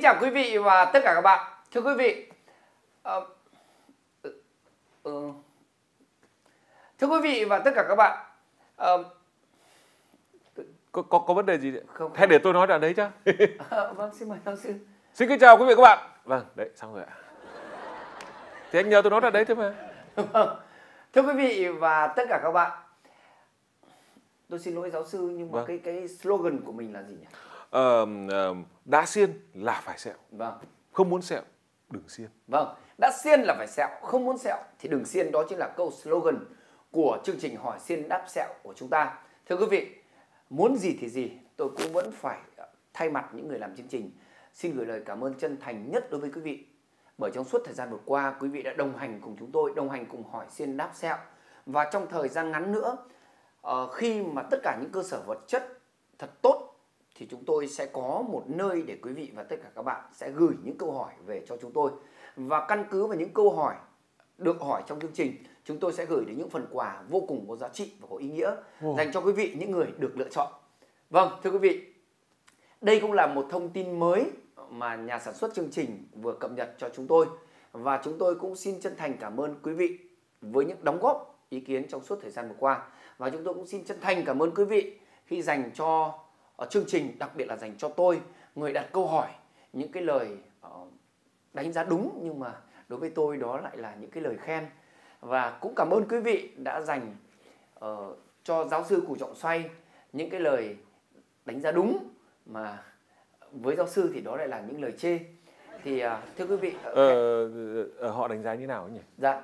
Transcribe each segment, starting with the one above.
chào quý vị và tất cả các bạn. Thưa quý vị, thưa quý vị và tất cả các bạn, có vấn đề gì đấy? Không. Hay để tôi nói đoạn đấy chứ? Vâng, xin mời giáo sư. Xin kính chào quý vị các bạn. Vâng, đấy, xong rồi ạ. Thì anh nhờ tôi nói đoạn đấy thôi mà. Vâng. Thưa quý vị và tất cả các bạn, tôi xin lỗi giáo sư nhưng mà Vâng. cái slogan của mình là gì nhỉ? Đã xiên là phải sẹo. Vâng. Không muốn sẹo, đừng xiên. Vâng, đã xiên là phải sẹo, không muốn sẹo thì đừng xiên. Đó chính là câu slogan của chương trình Hỏi Xiên Đáp Sẹo của chúng ta. Thưa quý vị, muốn gì thì gì, tôi cũng vẫn phải thay mặt những người làm chương trình xin gửi lời cảm ơn chân thành nhất đối với quý vị. Bởi trong suốt thời gian vừa qua, quý vị đã đồng hành cùng chúng tôi, đồng hành cùng Hỏi Xiên Đáp Sẹo. Và trong thời gian ngắn nữa, khi mà tất cả những cơ sở vật chất thật tốt thì chúng tôi sẽ có một nơi để quý vị và tất cả các bạn sẽ gửi những câu hỏi về cho chúng tôi. Và căn cứ vào những câu hỏi được hỏi trong chương trình, chúng tôi sẽ gửi đến những phần quà vô cùng có giá trị và có ý nghĩa dành cho quý vị, những người được lựa chọn. Vâng, thưa quý vị, đây cũng là một thông tin mới mà nhà sản xuất chương trình vừa cập nhật cho chúng tôi. Và chúng tôi cũng xin chân thành cảm ơn quý vị với những đóng góp ý kiến trong suốt thời gian vừa qua. Và chúng tôi cũng xin chân thành cảm ơn quý vị khi dành cho chương trình, đặc biệt là dành cho tôi, người đặt câu hỏi, những cái lời đánh giá đúng, nhưng mà đối với tôi đó lại là những cái lời khen. Và cũng cảm ơn quý vị đã dành cho giáo sư Cù Trọng Xoay những cái lời đánh giá đúng, mà với giáo sư thì đó lại là những lời chê. Thì thưa quý vị, họ đánh giá như nào nhỉ? Dạ,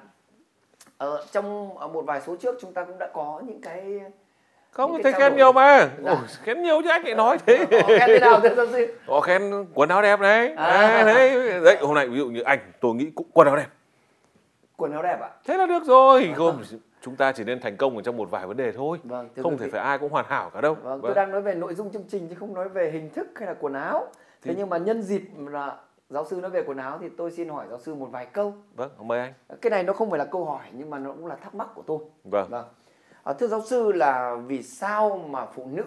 trong một vài số trước chúng ta cũng đã có những cái không, thấy khen nhiều mà. Dạ. Khen nhiều chứ anh lại nói thế. Họ khen thế nào thưa giáo sư? Họ khen quần áo đẹp đấy. Đấy, hôm nay ví dụ như anh, tôi nghĩ cũng quần áo đẹp. Quần áo đẹp ạ? Thế là được rồi. Không, chúng ta chỉ nên thành công ở trong một vài vấn đề thôi. Vâng, không thể phải ai cũng hoàn hảo cả đâu. Vâng, tôi đang nói về nội dung chương trình chứ không nói về hình thức hay là quần áo. Thế nhưng mà nhân dịp là giáo sư nói về quần áo thì tôi xin hỏi giáo sư một vài câu. Vâng, mời anh. Cái này nó không phải là câu hỏi nhưng mà nó cũng là thắc mắc của tôi. Vâng. Thưa giáo sư, là vì sao mà phụ nữ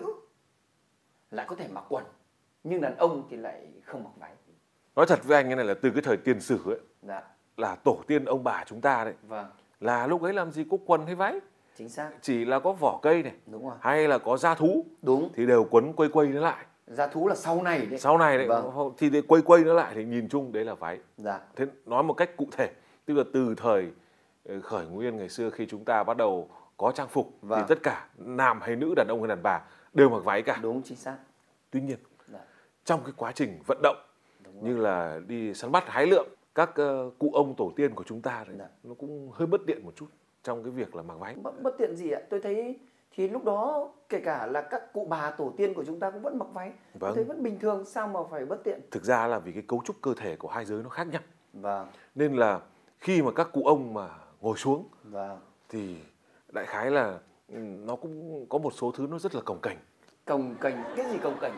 lại có thể mặc quần nhưng đàn ông thì lại không mặc váy? Nói thật với anh cái này là từ cái thời tiền sử ấy. Dạ. Là tổ tiên ông bà chúng ta đấy. Vâng. Là lúc ấy làm gì có quần hay váy. Chính xác. Chỉ là có vỏ cây này. Đúng rồi. Hay là có da thú. Đúng. Thì đều quấn quây quây nó lại. Da thú là sau này đấy. Sau này đấy. Vâng. Thì quây quây nó lại thì nhìn chung đấy là váy. Dạ. Thế nói một cách cụ thể, tức là từ thời khởi nguyên ngày xưa khi chúng ta bắt đầu có trang phục. Vâng. Thì tất cả nam hay nữ, đàn ông hay đàn bà đều mặc váy cả. Đúng, chính xác. Tuy nhiên, trong cái quá trình vận động như là đi săn bắt hái lượm, các cụ ông tổ tiên của chúng ta đấy, nó cũng hơi bất tiện một chút trong cái việc là mặc váy. Bất tiện gì ạ? Tôi thấy thì lúc đó kể cả là các cụ bà tổ tiên của chúng ta cũng vẫn mặc váy. Vâng. Tôi thấy vẫn bình thường, sao mà phải bất tiện? Thực ra là vì cái cấu trúc cơ thể của hai giới nó khác nhau. Vâng. Nên là khi mà các cụ ông mà ngồi xuống, vâng, thì đại khái là nó cũng có một số thứ nó rất là cồng kềnh. Cồng kềnh? Cái gì cồng kềnh?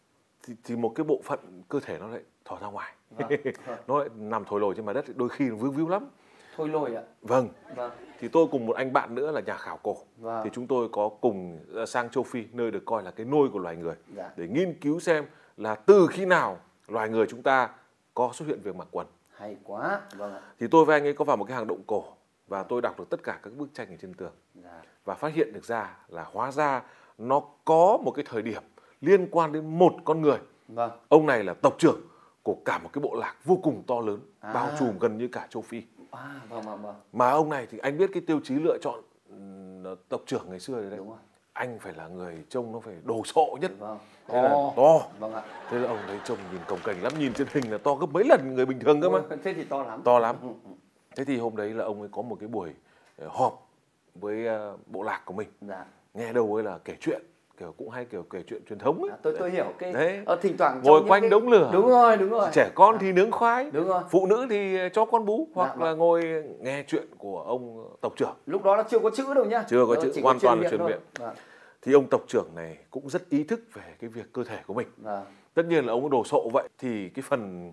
Thì một cái bộ phận cơ thể nó lại thò ra ngoài. Vâng. Nó lại nằm thồi lồi trên mặt đất, đôi khi nó víu víu lắm. Thồi lồi ạ? Vâng. Vâng. Thì tôi cùng một anh bạn nữa là nhà khảo cổ. Vâng. Thì chúng tôi có cùng sang châu Phi, nơi được coi là cái nôi của loài người. Dạ. Để nghiên cứu xem là từ khi nào loài người chúng ta có xuất hiện việc mặc quần. Hay quá. Vâng ạ. Thì tôi với anh ấy có vào một cái hang động cổ và tôi đọc được tất cả các bức tranh ở trên tường. Dạ. Và phát hiện được ra là hóa ra nó có một cái thời điểm liên quan đến một con người. Vâng. Ông này là tộc trưởng của cả một cái bộ lạc vô cùng to lớn, bao trùm gần như cả châu Phi. Vâng. Mà ông này thì anh biết cái tiêu chí lựa chọn tộc trưởng ngày xưa đấy. Đúng rồi. Anh phải là người trông nó phải đồ sộ nhất. Vâng. Thế là to. Vâng ạ. Thế là ông đấy trông nhìn cồng kềnh lắm, nhìn trên hình là to gấp mấy lần người bình thường cơ mà. Thế thì to lắm. To lắm. Thế thì hôm đấy là ông ấy có một cái buổi họp với bộ lạc của mình. Dạ. Nghe đâu ấy là kể chuyện, kiểu cũng hay kiểu kể chuyện truyền thống ấy. Tôi hiểu cái đấy. Thỉnh thoảng ngồi quanh đống lửa. Đúng rồi. Trẻ con thì nướng khoai. Đúng rồi. Phụ nữ thì cho con bú, hoặc là ngồi nghe chuyện của ông tộc trưởng. Lúc đó là chưa có chữ đâu nhá. Chưa có chữ, hoàn toàn là truyền miệng. Thì ông tộc trưởng này cũng rất ý thức về cái việc cơ thể của mình. Tất nhiên là ông có đồ sộ vậy thì cái phần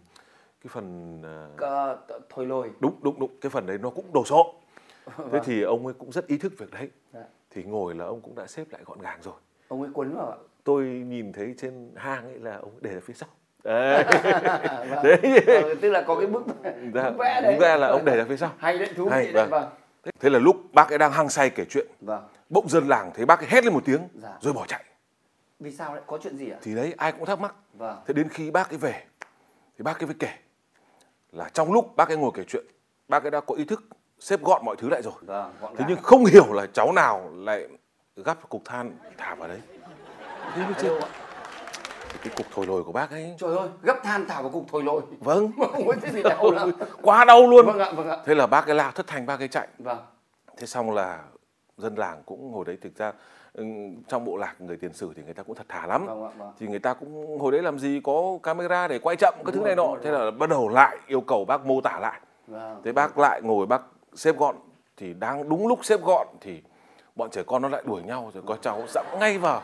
thồi lồi. Đúng, cái phần đấy nó cũng đồ sộ. Thế thì ông ấy cũng rất ý thức việc đấy. Thì ngồi là ông cũng đã xếp lại gọn gàng rồi. Ông ấy quấn vào ạ? Tôi nhìn thấy trên hang ấy là ông để ở phía sau. Vâng. Tức là có cái bức vẽ đấy. Bức vẽ là ông để ra phía sau. Hay đấy, thú vị đấy. Vâng. Thế là lúc bác ấy đang hăng say kể chuyện, vâng, bỗng dân làng thấy bác ấy hét lên một tiếng, dạ, rồi bỏ chạy. Vì sao đấy? Có chuyện gì ạ? Thì đấy, ai cũng thắc mắc. Vâng. Thế đến khi bác ấy về thì bác ấy mới kể là trong lúc bác ấy ngồi kể chuyện, bác ấy đã có ý thức xếp gọn mọi thứ lại rồi. Vâng, thế nhưng không hiểu là cháu nào lại gắp cục than thả vào đấy. Thế mới chết. Cái cục thổi lồi của bác ấy. Trời ơi, gấp than thả vào cục thổi lồi. Vâng. Thế thì đau lắm. Quá đau luôn. Vâng ạ, vâng ạ. Thế là bác ấy la thất thanh, bác ấy chạy. Vâng. Thế xong là dân làng cũng hồi đấy thực ra trong bộ lạc người tiền sử thì người ta cũng thật thà lắm. Vâng ạ, vâng. Thì người ta cũng hồi đấy làm gì có camera để quay chậm cái thứ này nọ. Thế là bắt đầu lại yêu cầu bác mô tả lại. Vâng. Thế bác lại ngồi bác xếp gọn, thì đang đúng lúc xếp gọn thì bọn trẻ con nó lại đuổi nhau, rồi có cháu dẫm ngay vào.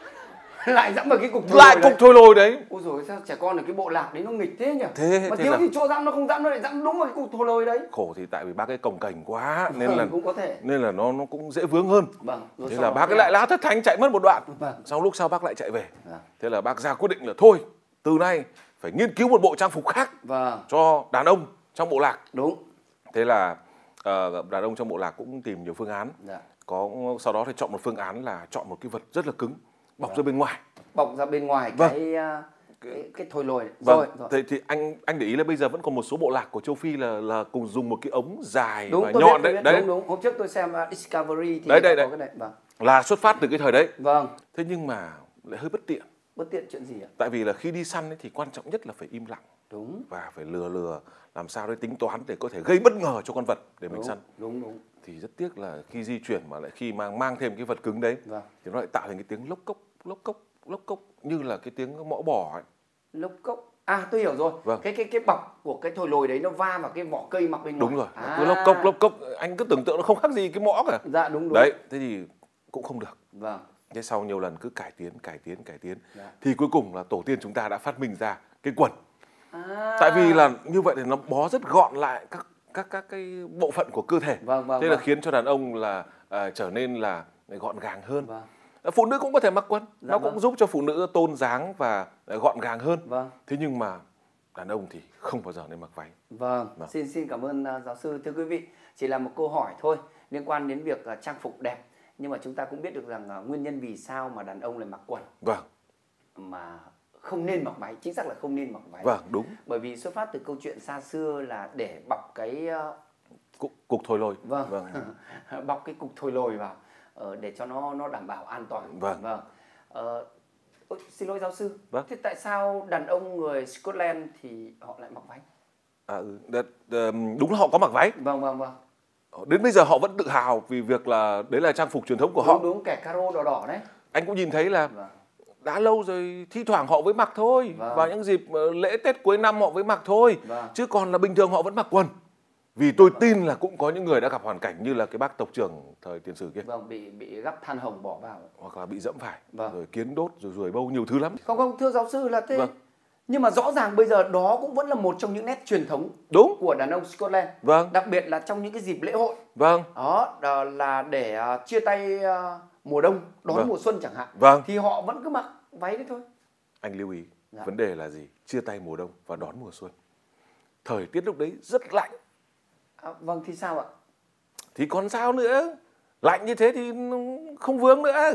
Lại dẫm vào cái cục thổi lại cục thổi lồi đấy. Ôi rồi sao trẻ con ở cái bộ lạc đấy nó nghịch thế nhỉ? Mà thế thiếu là... thì chỗ dẫm nó không dẫm, nó lại dẫm đúng vào cái cục thổi lồi đấy. Khổ thì tại vì bác ấy cồng kềnh quá nên là cũng có thể. Nên là nó cũng dễ vướng hơn. Vâng. Thế là bác ấy lại la thất thanh chạy mất một đoạn. Vâng. Sau lúc sau bác lại chạy về. Vâng. Thế là bác ra quyết định là thôi, từ nay phải nghiên cứu một bộ trang phục khác. Vâng. Cho đàn ông trong bộ lạc. Đúng. Thế là đàn ông trong bộ lạc cũng tìm nhiều phương án. Dạ. Sau đó thì chọn một phương án là chọn một cái vật rất là cứng, bọc ra bên ngoài. Bọc ra bên ngoài. Vâng. cái thổi lồi. Vâng. Rồi. Thì anh để ý là bây giờ vẫn còn một số bộ lạc của châu Phi là cùng dùng một cái ống dài và nhọn đấy. Đấy. Đúng. Hôm trước tôi xem Discovery thì đấy. Có cái này. Vâng. Là xuất phát từ cái thời đấy. Vâng. Thế nhưng mà lại hơi bất tiện. Bất tiện chuyện gì ạ? Tại vì là khi đi săn ấy thì quan trọng nhất là phải im lặng. Đúng. Và phải lừa làm sao để tính toán để có thể gây bất ngờ cho con vật để mình săn. Đúng. Thì rất tiếc là khi di chuyển mà lại khi mang thêm cái vật cứng đấy. Vâng. Thì nó lại tạo thành cái tiếng lốc cốc như là cái tiếng mõ bò ấy. Lốc cốc. À, tôi hiểu rồi. Vâng. Cái bọc của cái thổi lồi đấy nó va vào cái vỏ cây mặc bên ngoài. Đúng rồi. Cứ lốc cốc. Anh cứ tưởng tượng nó không khác gì cái mõ cả. Dạ đúng. Đấy, thế thì cũng không được. Vâng. Thế sau nhiều lần cứ cải tiến. Dạ. Thì cuối cùng là tổ tiên chúng ta đã phát minh ra cái quần. Tại vì là như vậy thì nó bó rất gọn lại các cái bộ phận của cơ thể. Vâng. Thế là khiến cho đàn ông là trở nên là gọn gàng hơn. Vâng. Phụ nữ cũng có thể mặc quần. Dạ, nó cũng giúp cho phụ nữ tôn dáng và gọn gàng hơn. Vâng. Thế nhưng mà đàn ông thì không bao giờ nên mặc váy. Vâng. Xin cảm ơn giáo sư. Thưa quý vị, chỉ là một câu hỏi thôi liên quan đến việc trang phục đẹp. Nhưng mà chúng ta cũng biết được rằng nguyên nhân vì sao mà đàn ông lại mặc quần. Vâng. Mà không nên mặc váy, chính xác là không nên mặc váy. Vâng, đúng. Bởi vì xuất phát từ câu chuyện xa xưa là để bọc cái cục thổi lồi. Vâng. Bọc cái cục thổi lồi vào để cho nó đảm bảo an toàn. Vâng. Xin lỗi giáo sư. Vâng. Thế tại sao đàn ông người Scotland thì họ lại mặc váy? Đúng là họ có mặc váy. Vâng. Đến bây giờ họ vẫn tự hào vì việc là đấy là trang phục truyền thống của họ. Đúng, kẻ caro đỏ đấy. Anh cũng nhìn thấy là đã lâu rồi thi thoảng họ mới mặc thôi. Vào những dịp lễ Tết cuối năm họ mới mặc thôi. Chứ còn là bình thường họ vẫn mặc quần. Vì tôi tin là cũng có những người đã gặp hoàn cảnh như là cái bác tộc trưởng thời tiền sử kia. Vâng, bị gắp than hồng bỏ vào. Hoặc là bị dẫm phải, rồi kiến đốt, rồi ruồi bâu, nhiều thứ lắm. Không, thưa giáo sư là thế. Vâng. Nhưng mà rõ ràng bây giờ đó cũng vẫn là một trong những nét truyền thống của đàn ông Scotland. Vâng. Đặc biệt là trong những cái dịp lễ hội. Vâng. Đó là để chia tay mùa đông, đón mùa xuân chẳng hạn. Vâng. Thì họ vẫn cứ mặc váy đấy thôi. Anh lưu ý, vấn đề là gì? Chia tay mùa đông và đón mùa xuân. Thời tiết lúc đấy rất lạnh. Vâng, thì sao ạ? Thì còn sao nữa? Lạnh như thế thì không vướng nữa.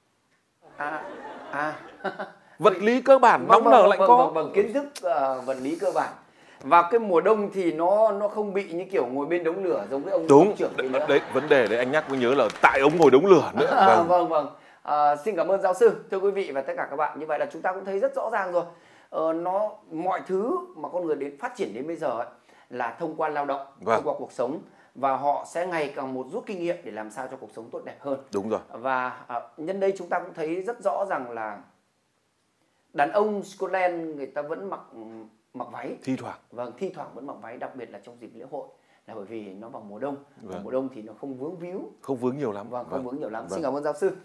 Vật lý cơ bản, nóng nở lạnh co. Vâng, kiến thức vật lý cơ bản. Và cái mùa đông thì nó không bị như kiểu ngồi bên đống lửa giống cái ông đúng trưởng đấy, vấn đề đấy anh nhắc mới nhớ là tại ông ngồi đống lửa nữa. Vâng. Xin cảm ơn giáo sư. Thưa quý vị và tất cả các bạn, như vậy là chúng ta cũng thấy rất rõ ràng rồi. Mọi thứ mà con người phát triển đến bây giờ ấy, là thông qua lao động, thông qua cuộc sống, và họ sẽ ngày càng một rút kinh nghiệm để làm sao cho cuộc sống tốt đẹp hơn. Đúng rồi. Và nhân đây chúng ta cũng thấy rất rõ rằng là đàn ông Scotland người ta vẫn mặc váy. Thi thoảng. Vâng, thi thoảng vẫn mặc váy, đặc biệt là trong dịp lễ hội, là bởi vì nó vào mùa đông. Và mùa đông thì nó không vướng víu. Không vướng nhiều lắm. Không vướng nhiều lắm. Xin cảm ơn giáo sư.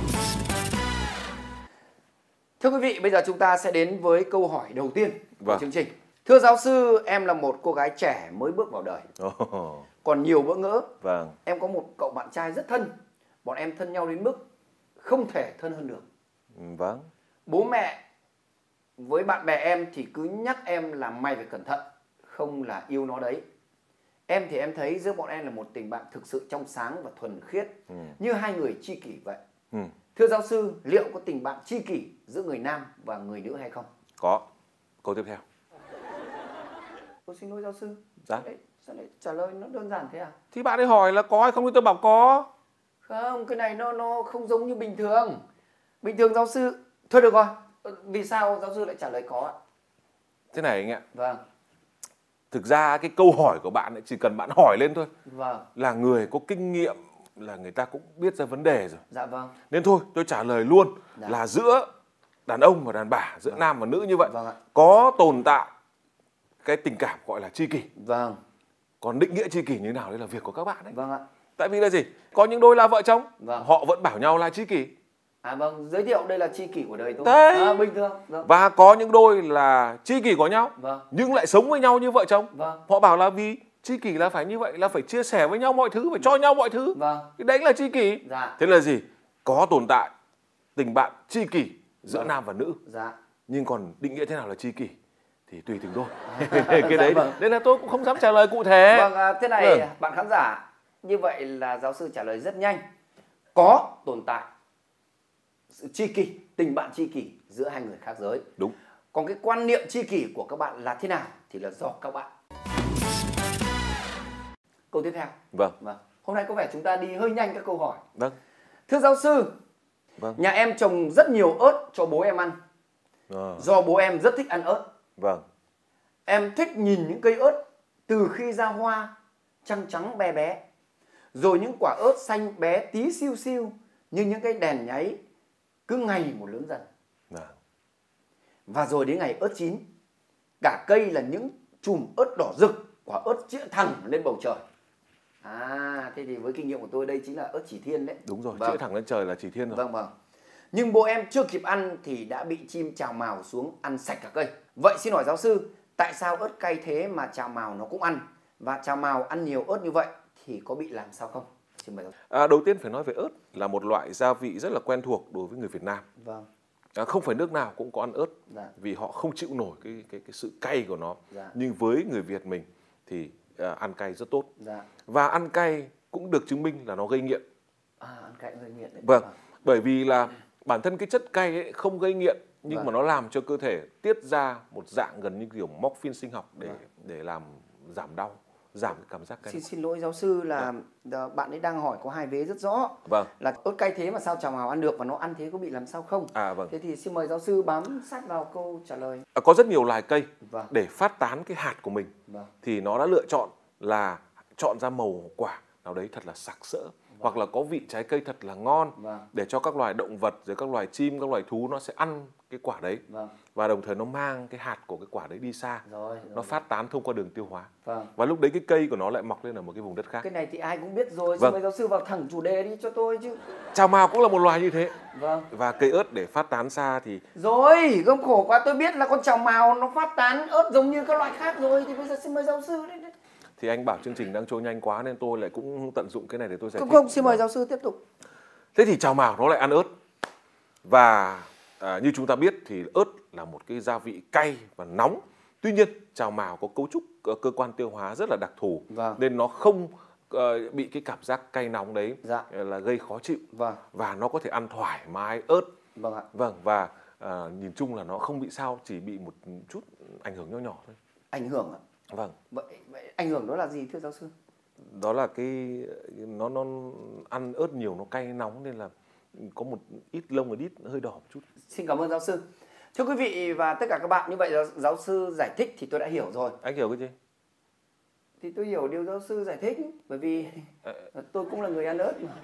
Thưa quý vị, bây giờ chúng ta sẽ đến với câu hỏi đầu tiên của chương trình. Thưa giáo sư, em là một cô gái trẻ mới bước vào đời. Còn nhiều bỡ ngỡ. Em có một cậu bạn trai rất thân. Bọn em thân nhau đến mức không thể thân hơn được. Bố mẹ với bạn bè em thì cứ nhắc em là mày phải cẩn thận, không là yêu nó đấy. Em thì em thấy giữa bọn em là một tình bạn thực sự trong sáng và thuần khiết, như hai người tri kỷ vậy. Thưa giáo sư, liệu có tình bạn tri kỷ giữa người nam và người nữ hay không? Có. Câu tiếp theo. Tôi xin lỗi giáo sư. Dạ? Sao lại trả lời nó đơn giản thế à? Thì bạn ấy hỏi là có hay không thì tôi bảo có. Không, cái này nó không giống như bình thường. Bình thường giáo sư... Thôi được rồi, vì sao giáo sư lại trả lời có ạ? Thế này anh ạ. Vâng. Thực ra cái câu hỏi của bạn ấy, chỉ cần bạn hỏi lên thôi. Vâng. Là người có kinh nghiệm, là người ta cũng biết ra vấn đề rồi. Dạ vâng. Nên thôi tôi trả lời luôn. Dạ. Là giữa đàn ông và đàn bà, giữa nam và nữ như vậy, Vâng ạ. có tồn tại cái tình cảm gọi là tri kỷ. Vâng. Còn định nghĩa tri kỷ như nào đấy là việc của các bạn đấy. Vâng ạ. Tại vì là gì? Có những đôi là vợ chồng, vâng, họ vẫn bảo nhau là tri kỷ. À vâng, giới thiệu đây là tri kỷ của đời tôi. Đấy. Bình thường. Vâng. Và có những đôi là tri kỷ của nhau, vâng, nhưng lại sống với nhau như vợ chồng. Vâng. Họ bảo là vì tri kỷ là phải như vậy, là phải chia sẻ với nhau mọi thứ, phải cho nhau mọi thứ. Vâng. Cái đấy là tri kỷ. Dạ. Thế là gì? Có tồn tại tình bạn tri kỷ giữa vâng, nam và nữ. Dạ. Nhưng còn định nghĩa thế nào là tri kỷ thì tùy từng đôi. Cái dạ, đấy vâng, nên là tôi cũng không dám trả lời cụ thể. Vâng, thế này bạn khán giả, như vậy là giáo sư trả lời rất nhanh. Có tồn tại sự tri kỷ, tình bạn tri kỷ giữa hai người khác giới. Đúng. Còn cái quan niệm tri kỷ của các bạn là thế nào thì là do các bạn. Câu tiếp theo. Vâng. Hôm nay có vẻ chúng ta đi hơi nhanh các câu hỏi. Vâng. Thưa giáo sư, vâng, nhà em trồng rất nhiều ớt cho bố em ăn. Do bố em rất thích ăn ớt. Vâng. Em thích nhìn những cây ớt từ khi ra hoa trắng trắng bé bé, rồi những quả ớt xanh bé tí xiu xiu như những cái đèn nháy cứ ngày một lớn dần. Và rồi đến ngày ớt chín, cả cây là những chùm ớt đỏ rực, quả ớt chĩa thẳng lên bầu trời. Thế thì với kinh nghiệm của tôi đây chính là ớt chỉ thiên đấy. Đúng rồi, vâng, chĩa thẳng lên trời là chỉ thiên rồi. Vâng. Nhưng bố em chưa kịp ăn thì đã bị chim chào mào xuống ăn sạch cả cây. Vậy xin hỏi giáo sư, tại sao ớt cay thế mà chào mào nó cũng ăn? Và chào mào ăn nhiều ớt như vậy thì có bị làm sao không? Xin mời giáo sư. Đầu tiên phải nói về ớt là một loại gia vị rất là quen thuộc đối với người Việt Nam. Vâng. Không phải nước nào cũng có ăn ớt. Dạ. Vì họ không chịu nổi cái sự cay của nó. Dạ. Nhưng với người Việt mình thì ăn cay rất tốt. Dạ. Và ăn cay cũng được chứng minh là nó gây nghiện. Ăn cay gây nghiện đấy. Vâng. Bởi vì là bản thân cái chất cay ấy không gây nghiện, nhưng vâng, mà nó làm cho cơ thể tiết ra một dạng gần như kiểu morphine sinh học để làm giảm đau, giảm cái cảm giác cay. Xin lỗi giáo sư là bạn ấy đang hỏi có hai vế rất rõ. Vâng. Là ớt cay thế mà sao chào mào ăn được, và nó ăn thế có bị làm sao không? Vâng. Thế thì xin mời giáo sư bám sát vào câu trả lời. Có rất nhiều loài cây vâng, để phát tán cái hạt của mình. Vâng. Thì nó đã lựa chọn là chọn ra màu quả nào đấy thật là sặc sỡ. Vâng. Hoặc là có vị trái cây thật là ngon. Vâng. Để cho các loài động vật, rồi các loài chim, các loài thú nó sẽ ăn cái quả đấy. Vâng. Và đồng thời nó mang cái hạt của cái quả đấy đi xa. Nó phát tán thông qua đường tiêu hóa. Vâng. Và lúc đấy cái cây của nó lại mọc lên ở một cái vùng đất khác. Cái này thì ai cũng biết rồi. Vâng. Xin mời giáo sư vào thẳng chủ đề đi cho tôi chứ. Chào mào cũng là một loài như thế. Vâng. Và cây ớt để phát tán xa thì... Rồi, gom khổ quá, tôi biết là con chào mào nó phát tán ớt giống như các loại khác rồi. Thì bây giờ xin mời giáo sư đấy. Thì anh bảo chương trình đang trôi nhanh quá nên tôi lại cũng tận dụng cái này để tôi giải thích. Không, xin mời giáo sư tiếp tục. Thế thì chào mào nó lại ăn ớt. Và như chúng ta biết thì ớt là một cái gia vị cay và nóng. Tuy nhiên chào mào có cấu trúc cơ quan tiêu hóa rất là đặc thù. Vâng. Nên nó không bị cái cảm giác cay nóng đấy. Dạ. Là gây khó chịu. Vâng. Và nó có thể ăn thoải mái ớt. Vâng ạ. Vâng. Và nhìn chung là nó không bị sao, chỉ bị một chút ảnh hưởng nho nhỏ thôi. Ảnh hưởng ạ? Vâng. Vậy ảnh hưởng đó là gì thưa giáo sư? Đó là nó ăn ớt nhiều, nó cay nóng nên là có một ít lông ở đít hơi đỏ một chút. Xin cảm ơn giáo sư. Thưa quý vị và tất cả các bạn, như vậy giáo sư giải thích thì tôi đã hiểu rồi. Anh hiểu cái gì? Thì tôi hiểu điều giáo sư giải thích, bởi vì tôi cũng là người ăn ớt mà.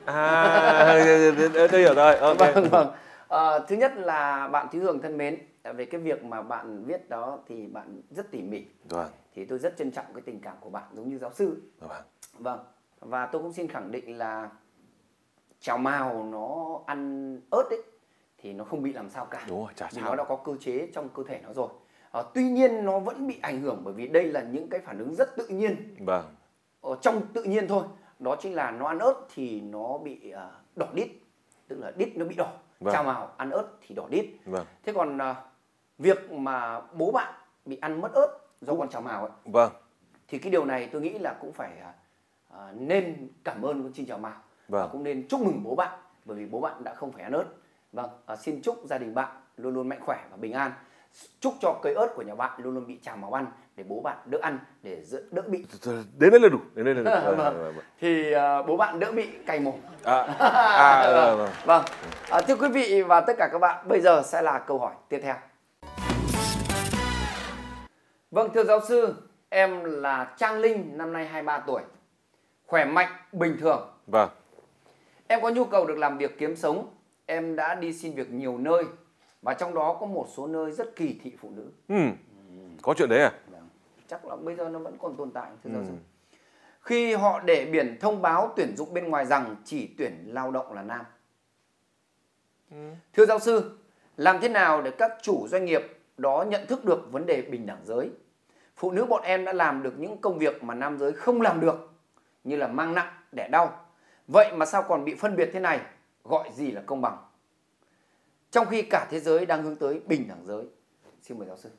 Tôi hiểu rồi. Okay. Vâng. Thứ nhất là bạn Thúy Hường thân mến, về cái việc mà bạn viết đó thì bạn rất tỉ mỉ. Vâng. Thì tôi rất trân trọng cái tình cảm của bạn giống như giáo sư. Vâng. Và tôi cũng xin khẳng định là chào mào nó ăn ớt ấy thì nó không bị làm sao cả. Đúng rồi, chả sao. Nó đã có cơ chế trong cơ thể nó rồi. Tuy nhiên nó vẫn bị ảnh hưởng bởi vì đây là những cái phản ứng rất tự nhiên. Vâng. Trong tự nhiên thôi. Đó chính là nó ăn ớt thì nó bị đỏ đít, tức là đít nó bị đỏ. Vâng. Chào mào ăn ớt thì đỏ đít. Vâng. Thế còn việc mà bố bạn bị ăn mất ớt do con chào mào ấy, Vâng. thì cái điều này tôi nghĩ là cũng phải nên cảm ơn con chim chào mào, và cũng nên chúc mừng bố bạn bởi vì bố bạn đã không phải ăn ớt. Vâng, xin chúc gia đình bạn luôn luôn mạnh khỏe và bình an. Chúc cho cây ớt của nhà bạn luôn luôn bị chào mào ăn để bố bạn đỡ ăn, để đỡ bị. Đến đây là đủ. Đến đây là đủ. Vâng. Thì bố bạn đỡ bị cay mồm. Vâng. Thưa quý vị và tất cả các bạn, bây giờ sẽ là câu hỏi tiếp theo. Vâng, thưa giáo sư, em là Trang Linh, năm nay 23 tuổi, khỏe mạnh, bình thường. Vâng. Em có nhu cầu được làm việc kiếm sống. Em đã đi xin việc nhiều nơi và trong đó có một số nơi rất kỳ thị phụ nữ. Có chuyện đấy à? Chắc là bây giờ nó vẫn còn tồn tại, thưa giáo sư. Khi họ để biển thông báo tuyển dụng bên ngoài rằng chỉ tuyển lao động là nam. Thưa giáo sư, làm thế nào để các chủ doanh nghiệp đó nhận thức được vấn đề bình đẳng giới? Phụ nữ bọn em đã làm được những công việc mà nam giới không làm được, như là mang nặng, đẻ đau. Vậy mà sao còn bị phân biệt thế này? Gọi gì là công bằng? Trong khi cả thế giới đang hướng tới bình đẳng giới. Xin mời giáo sư.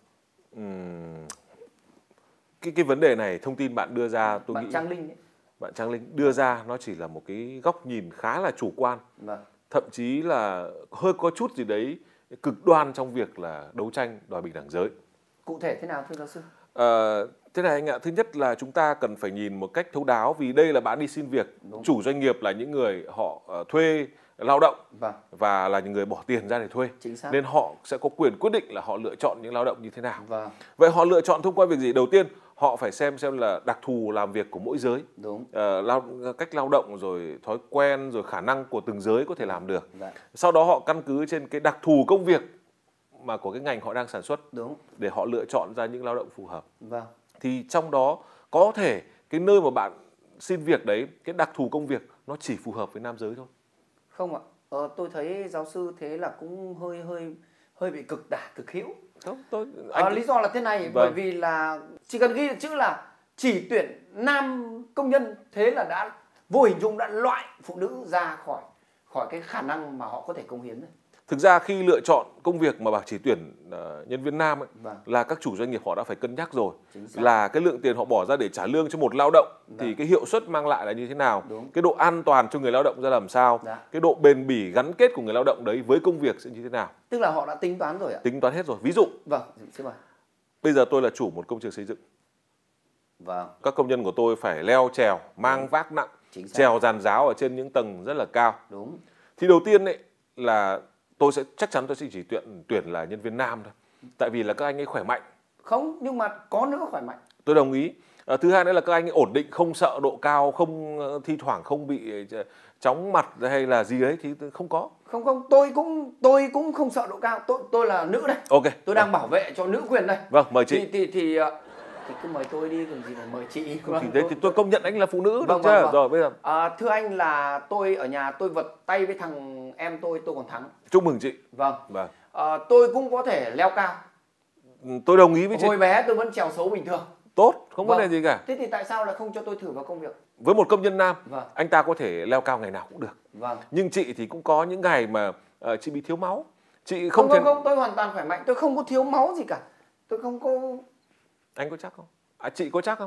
Cái vấn đề này, thông tin bạn đưa ra, tôi bạn nghĩ Trang Linh ấy. Bạn Trang Linh đưa ra nó chỉ là một cái góc nhìn khá là chủ quan. Thậm chí là hơi có chút gì đấy cực đoan trong việc là đấu tranh đòi bình đẳng giới. Cụ thể thế nào thưa giáo sư? Thế này anh ạ, thứ nhất là chúng ta cần phải nhìn một cách thấu đáo, vì đây là bạn đi xin việc. Chủ doanh nghiệp là những người họ thuê lao động và là những người bỏ tiền ra để thuê, nên họ sẽ có quyền quyết định là họ lựa chọn những lao động như thế nào. Vậy họ lựa chọn thông qua việc gì? Đầu tiên họ phải xem là đặc thù làm việc của mỗi giới, cách lao động, rồi thói quen, rồi khả năng của từng giới có thể làm được. Sau đó họ căn cứ trên cái đặc thù công việc mà của cái ngành họ đang sản xuất để họ lựa chọn ra những lao động phù hợp. Thì trong đó có thể cái nơi mà bạn xin việc đấy, cái đặc thù công việc nó chỉ phù hợp với nam giới thôi. Không ạ, tôi thấy giáo sư thế là cũng hơi bị cực đả cực hữu. Lý do là thế này, bởi vì là chỉ cần ghi được chữ là chỉ tuyển nam công nhân, thế là đã vô hình dung đã loại phụ nữ ra khỏi cái khả năng mà họ có thể cống hiến rồi. Thực ra khi lựa chọn công việc mà bảo chỉ tuyển nhân viên nam ấy, là các chủ doanh nghiệp họ đã phải cân nhắc rồi, là cái lượng tiền họ bỏ ra để trả lương cho một lao động thì cái hiệu suất mang lại là như thế nào, cái độ an toàn cho người lao động ra làm sao, cái độ bền bỉ gắn kết của người lao động đấy với công việc sẽ như thế nào. Tức là họ đã tính toán rồi ạ? Tính toán hết rồi. Ví dụ, bây giờ tôi là chủ một công trường xây dựng. Các công nhân của tôi phải leo trèo, mang vác nặng, trèo giàn giáo ở trên những tầng rất là cao. Thì đầu tiên ấy là tôi chắc chắn tôi sẽ chỉ tuyển là nhân viên nam thôi, tại vì là các anh ấy khỏe mạnh. Không, nhưng mà có nữ khỏe mạnh. Tôi đồng ý. Thứ hai nữa là các anh ấy ổn định, không sợ độ cao, không thi thoảng không bị chóng mặt hay là gì đấy thì không có. Không, tôi cũng không sợ độ cao. Tôi là nữ đây. Tôi đang bảo vệ cho nữ quyền đây. Vâng, mời chị. Thì cứ mời tôi đi, còn gì mà mời chị. Thì tôi công nhận anh là phụ nữ, được chưa? Rồi bây giờ. Thưa anh là tôi ở nhà tôi vật tay với thằng em tôi còn thắng. Chúc mừng chị. Tôi cũng có thể leo cao. Tôi đồng ý với chị. Hồi bé tôi vẫn trèo xấu bình thường. Tốt, không vấn đề gì cả. Thế thì tại sao lại không cho tôi thử vào công việc? Với một công nhân nam, anh ta có thể leo cao ngày nào cũng được. Nhưng chị thì cũng có những ngày mà chị bị thiếu máu. Chị không, tôi hoàn toàn khỏe mạnh, tôi không có thiếu máu gì cả. Tôi không có. Anh có chắc không? Chị có chắc không?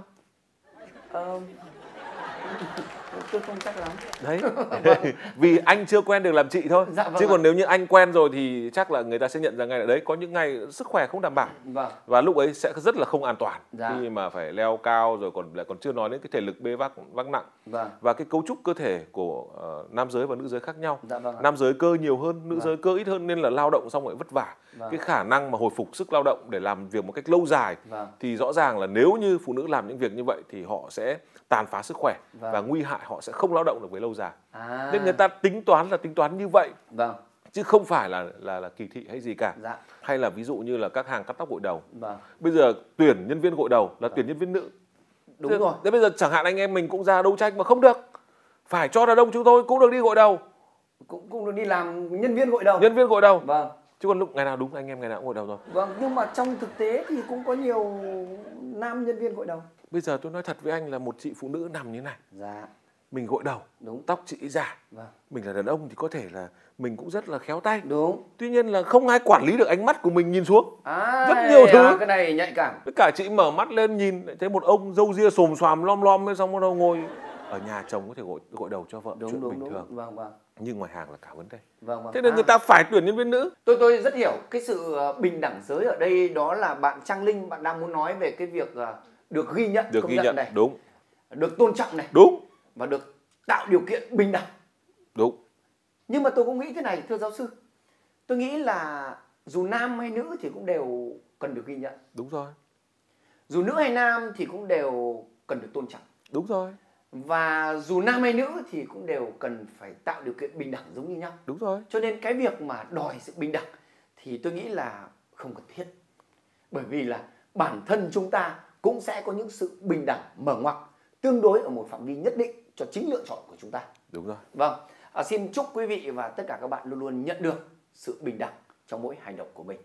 Tôi không chắc lắm. Đấy. Vì anh chưa quen được làm chị thôi. Chứ còn nếu như anh quen rồi thì chắc là người ta sẽ nhận ra ngay là đấy, có những ngày sức khỏe không đảm bảo. Và lúc ấy sẽ rất là không an toàn khi mà phải leo cao, rồi còn chưa nói đến cái thể lực bê vác nặng. Và cái cấu trúc cơ thể của nam giới và nữ giới khác nhau. Nam giới cơ nhiều hơn, nữ giới cơ ít hơn, nên là lao động xong rồi vất vả. Cái khả năng mà hồi phục sức lao động để làm việc một cách lâu dài thì rõ ràng là nếu như phụ nữ làm những việc như vậy thì họ sẽ tàn phá sức khỏe và nguy hại, họ sẽ không lao động được với lâu dài. Nên người ta tính toán như vậy, chứ không phải là kỳ thị hay gì cả. Hay là ví dụ như là các hàng cắt tóc gội đầu, bây giờ tuyển nhân viên gội đầu là tuyển nhân viên nữ. Đúng rồi. Thế bây giờ chẳng hạn anh em mình cũng ra đấu tranh mà không được, phải cho đàn ông chúng tôi cũng được đi gội đầu, cũng được đi làm nhân viên gội đầu. Chứ còn lúc ngày nào đúng anh em ngày nào cũng gội đầu rồi. Nhưng mà trong thực tế thì cũng có nhiều nam nhân viên gội đầu. Bây giờ tôi nói thật với anh là một chị phụ nữ nằm như này, mình gội đầu, đúng, tóc chị già. vâng, Mình là đàn ông thì có thể là mình cũng rất là khéo tay. đúng. Tuy nhiên là không ai quản lý được ánh mắt của mình nhìn xuống. Rất nhiều thứ. Cái này nhạy cảm. Tất cả chị mở mắt lên nhìn thấy một ông râu ria xồm xoàm lom lom mới xong bắt đầu ngồi. Ở nhà chồng có thể gội đầu cho vợ, Đúng, chuyện đúng, bình đúng. thường. Vâng, vâng. Nhưng ngoài hàng là cả vấn đề. Vâng, vâng. Thế nên người ta phải tuyển nhân viên nữ. Tôi rất hiểu cái sự bình đẳng giới ở đây, đó là bạn Trang Linh, bạn đang muốn nói về cái việc được ghi nhận, Được công ghi nhận nhận này, đúng, được tôn trọng này, đúng, và được tạo điều kiện bình đẳng. đúng. Nhưng mà tôi cũng nghĩ thế này, thưa giáo sư. Tôi nghĩ là dù nam hay nữ thì cũng đều cần được ghi nhận. Đúng rồi. Dù nữ hay nam thì cũng đều cần được tôn trọng. Đúng rồi. Và dù nam hay nữ thì cũng đều cần phải tạo điều kiện bình đẳng giống như nhau. Đúng rồi. Cho nên cái việc mà đòi sự bình đẳng thì tôi nghĩ là không cần thiết. Bởi vì là bản thân chúng ta cũng sẽ có những sự bình đẳng mở ngoặc tương đối ở một phạm vi nhất định cho chính lựa chọn của chúng ta. Đúng rồi. Vâng, xin chúc quý vị và tất cả các bạn luôn luôn nhận được sự bình đẳng trong mỗi hành động của mình.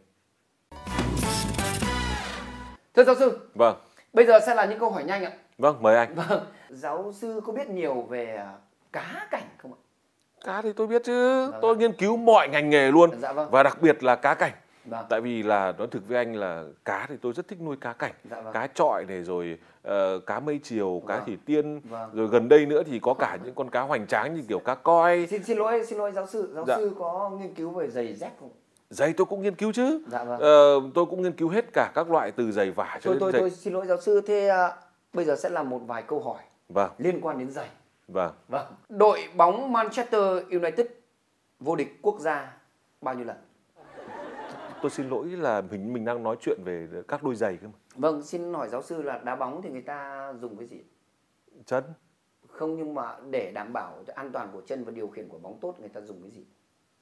Thưa giáo sư. Vâng. Bây giờ sẽ là những câu hỏi nhanh ạ. Vâng, mời anh. Vâng, giáo sư có biết nhiều về cá cảnh không ạ? Cá thì tôi biết chứ, Vâng. tôi nghiên cứu mọi ngành nghề luôn. Dạ vâng. Và đặc biệt là cá cảnh. Vâng. Tại vì là nói thực với anh là cá thì tôi rất thích nuôi cá cảnh. Dạ vâng. Cá chọi này rồi cá mây chiều, cá Vâng. thủy tiên. Vâng. Rồi gần đây nữa thì có cả những con cá hoành tráng như kiểu cá coi. Xin lỗi giáo sư. Giáo sư có nghiên cứu về giày dép không? Giày tôi cũng nghiên cứu chứ. Dạ vâng. Tôi cũng nghiên cứu hết cả các loại từ giày vải cho đến giày. Tôi xin lỗi giáo sư. Thế bây giờ sẽ là một vài câu hỏi Vâng. liên quan đến giày. Vâng. Vâng. Đội bóng Manchester United vô địch quốc gia bao nhiêu lần? Tôi xin lỗi là mình đang nói chuyện về các đôi giày cơ mà. Vâng, xin hỏi giáo sư là đá bóng thì người ta dùng cái gì? Chân. Không, nhưng mà để đảm bảo cho an toàn của chân và điều khiển của bóng tốt người ta dùng cái gì?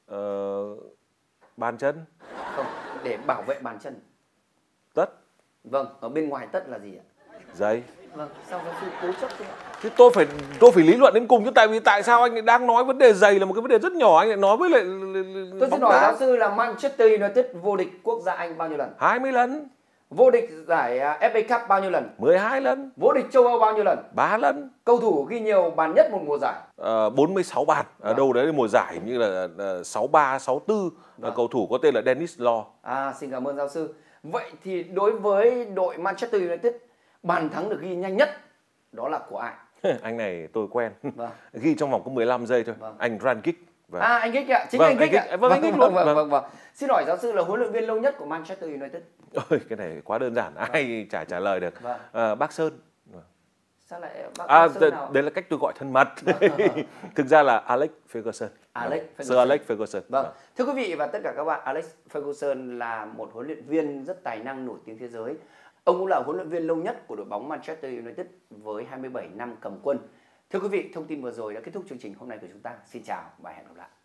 Bàn chân. Không, để bảo vệ bàn chân. Tất. Vâng, ở bên ngoài tất là gì ạ? Giày. Vâng, sao giáo sư cố chấp thế ạ? Thế tôi phải lý luận đến cùng chứ, tại sao anh lại đang nói vấn đề giày là một cái vấn đề rất nhỏ, anh lại nói với lại tôi xin hỏi giáo sư là Manchester United vô địch quốc gia Anh bao nhiêu lần? 20 lần. Vô địch giải FA Cup bao nhiêu lần? 12 lần. Vô địch châu Âu bao nhiêu lần? 3 lần. Cầu thủ ghi nhiều bàn nhất một mùa giải? 46 bàn. Ở đâu đấy mùa giải như là 63, 64. Cầu thủ có tên là Dennis Law. Xin cảm ơn giáo sư. Vậy thì đối với đội Manchester United, bàn thắng được ghi nhanh nhất đó là của ai? Anh này tôi quen. Vâng. Ghi trong vòng có 15 giây thôi. Vâng. Anh Rankic. Anh Kích ạ, chính vâng, anh Kích ạ. Vâng, anh Kích luôn. Vâng. Xin hỏi giáo sư là huấn luyện viên lâu nhất của Manchester United? Ôi, cái này quá đơn giản, ai chả trả lời được. Vâng. Bác Sơn. Sao lại bác Sơn nào? Đấy là cách tôi gọi thân mật. Thực ra là Alex Ferguson. Sir Alex Ferguson. Vâng. Thưa quý vị và tất cả các bạn, Alex Ferguson là một huấn luyện viên rất tài năng nổi tiếng thế giới. Ông cũng là huấn luyện viên lâu nhất của đội bóng Manchester United với 27 năm cầm quân. Thưa quý vị, thông tin vừa rồi đã kết thúc chương trình hôm nay của chúng ta. Xin chào và hẹn gặp lại.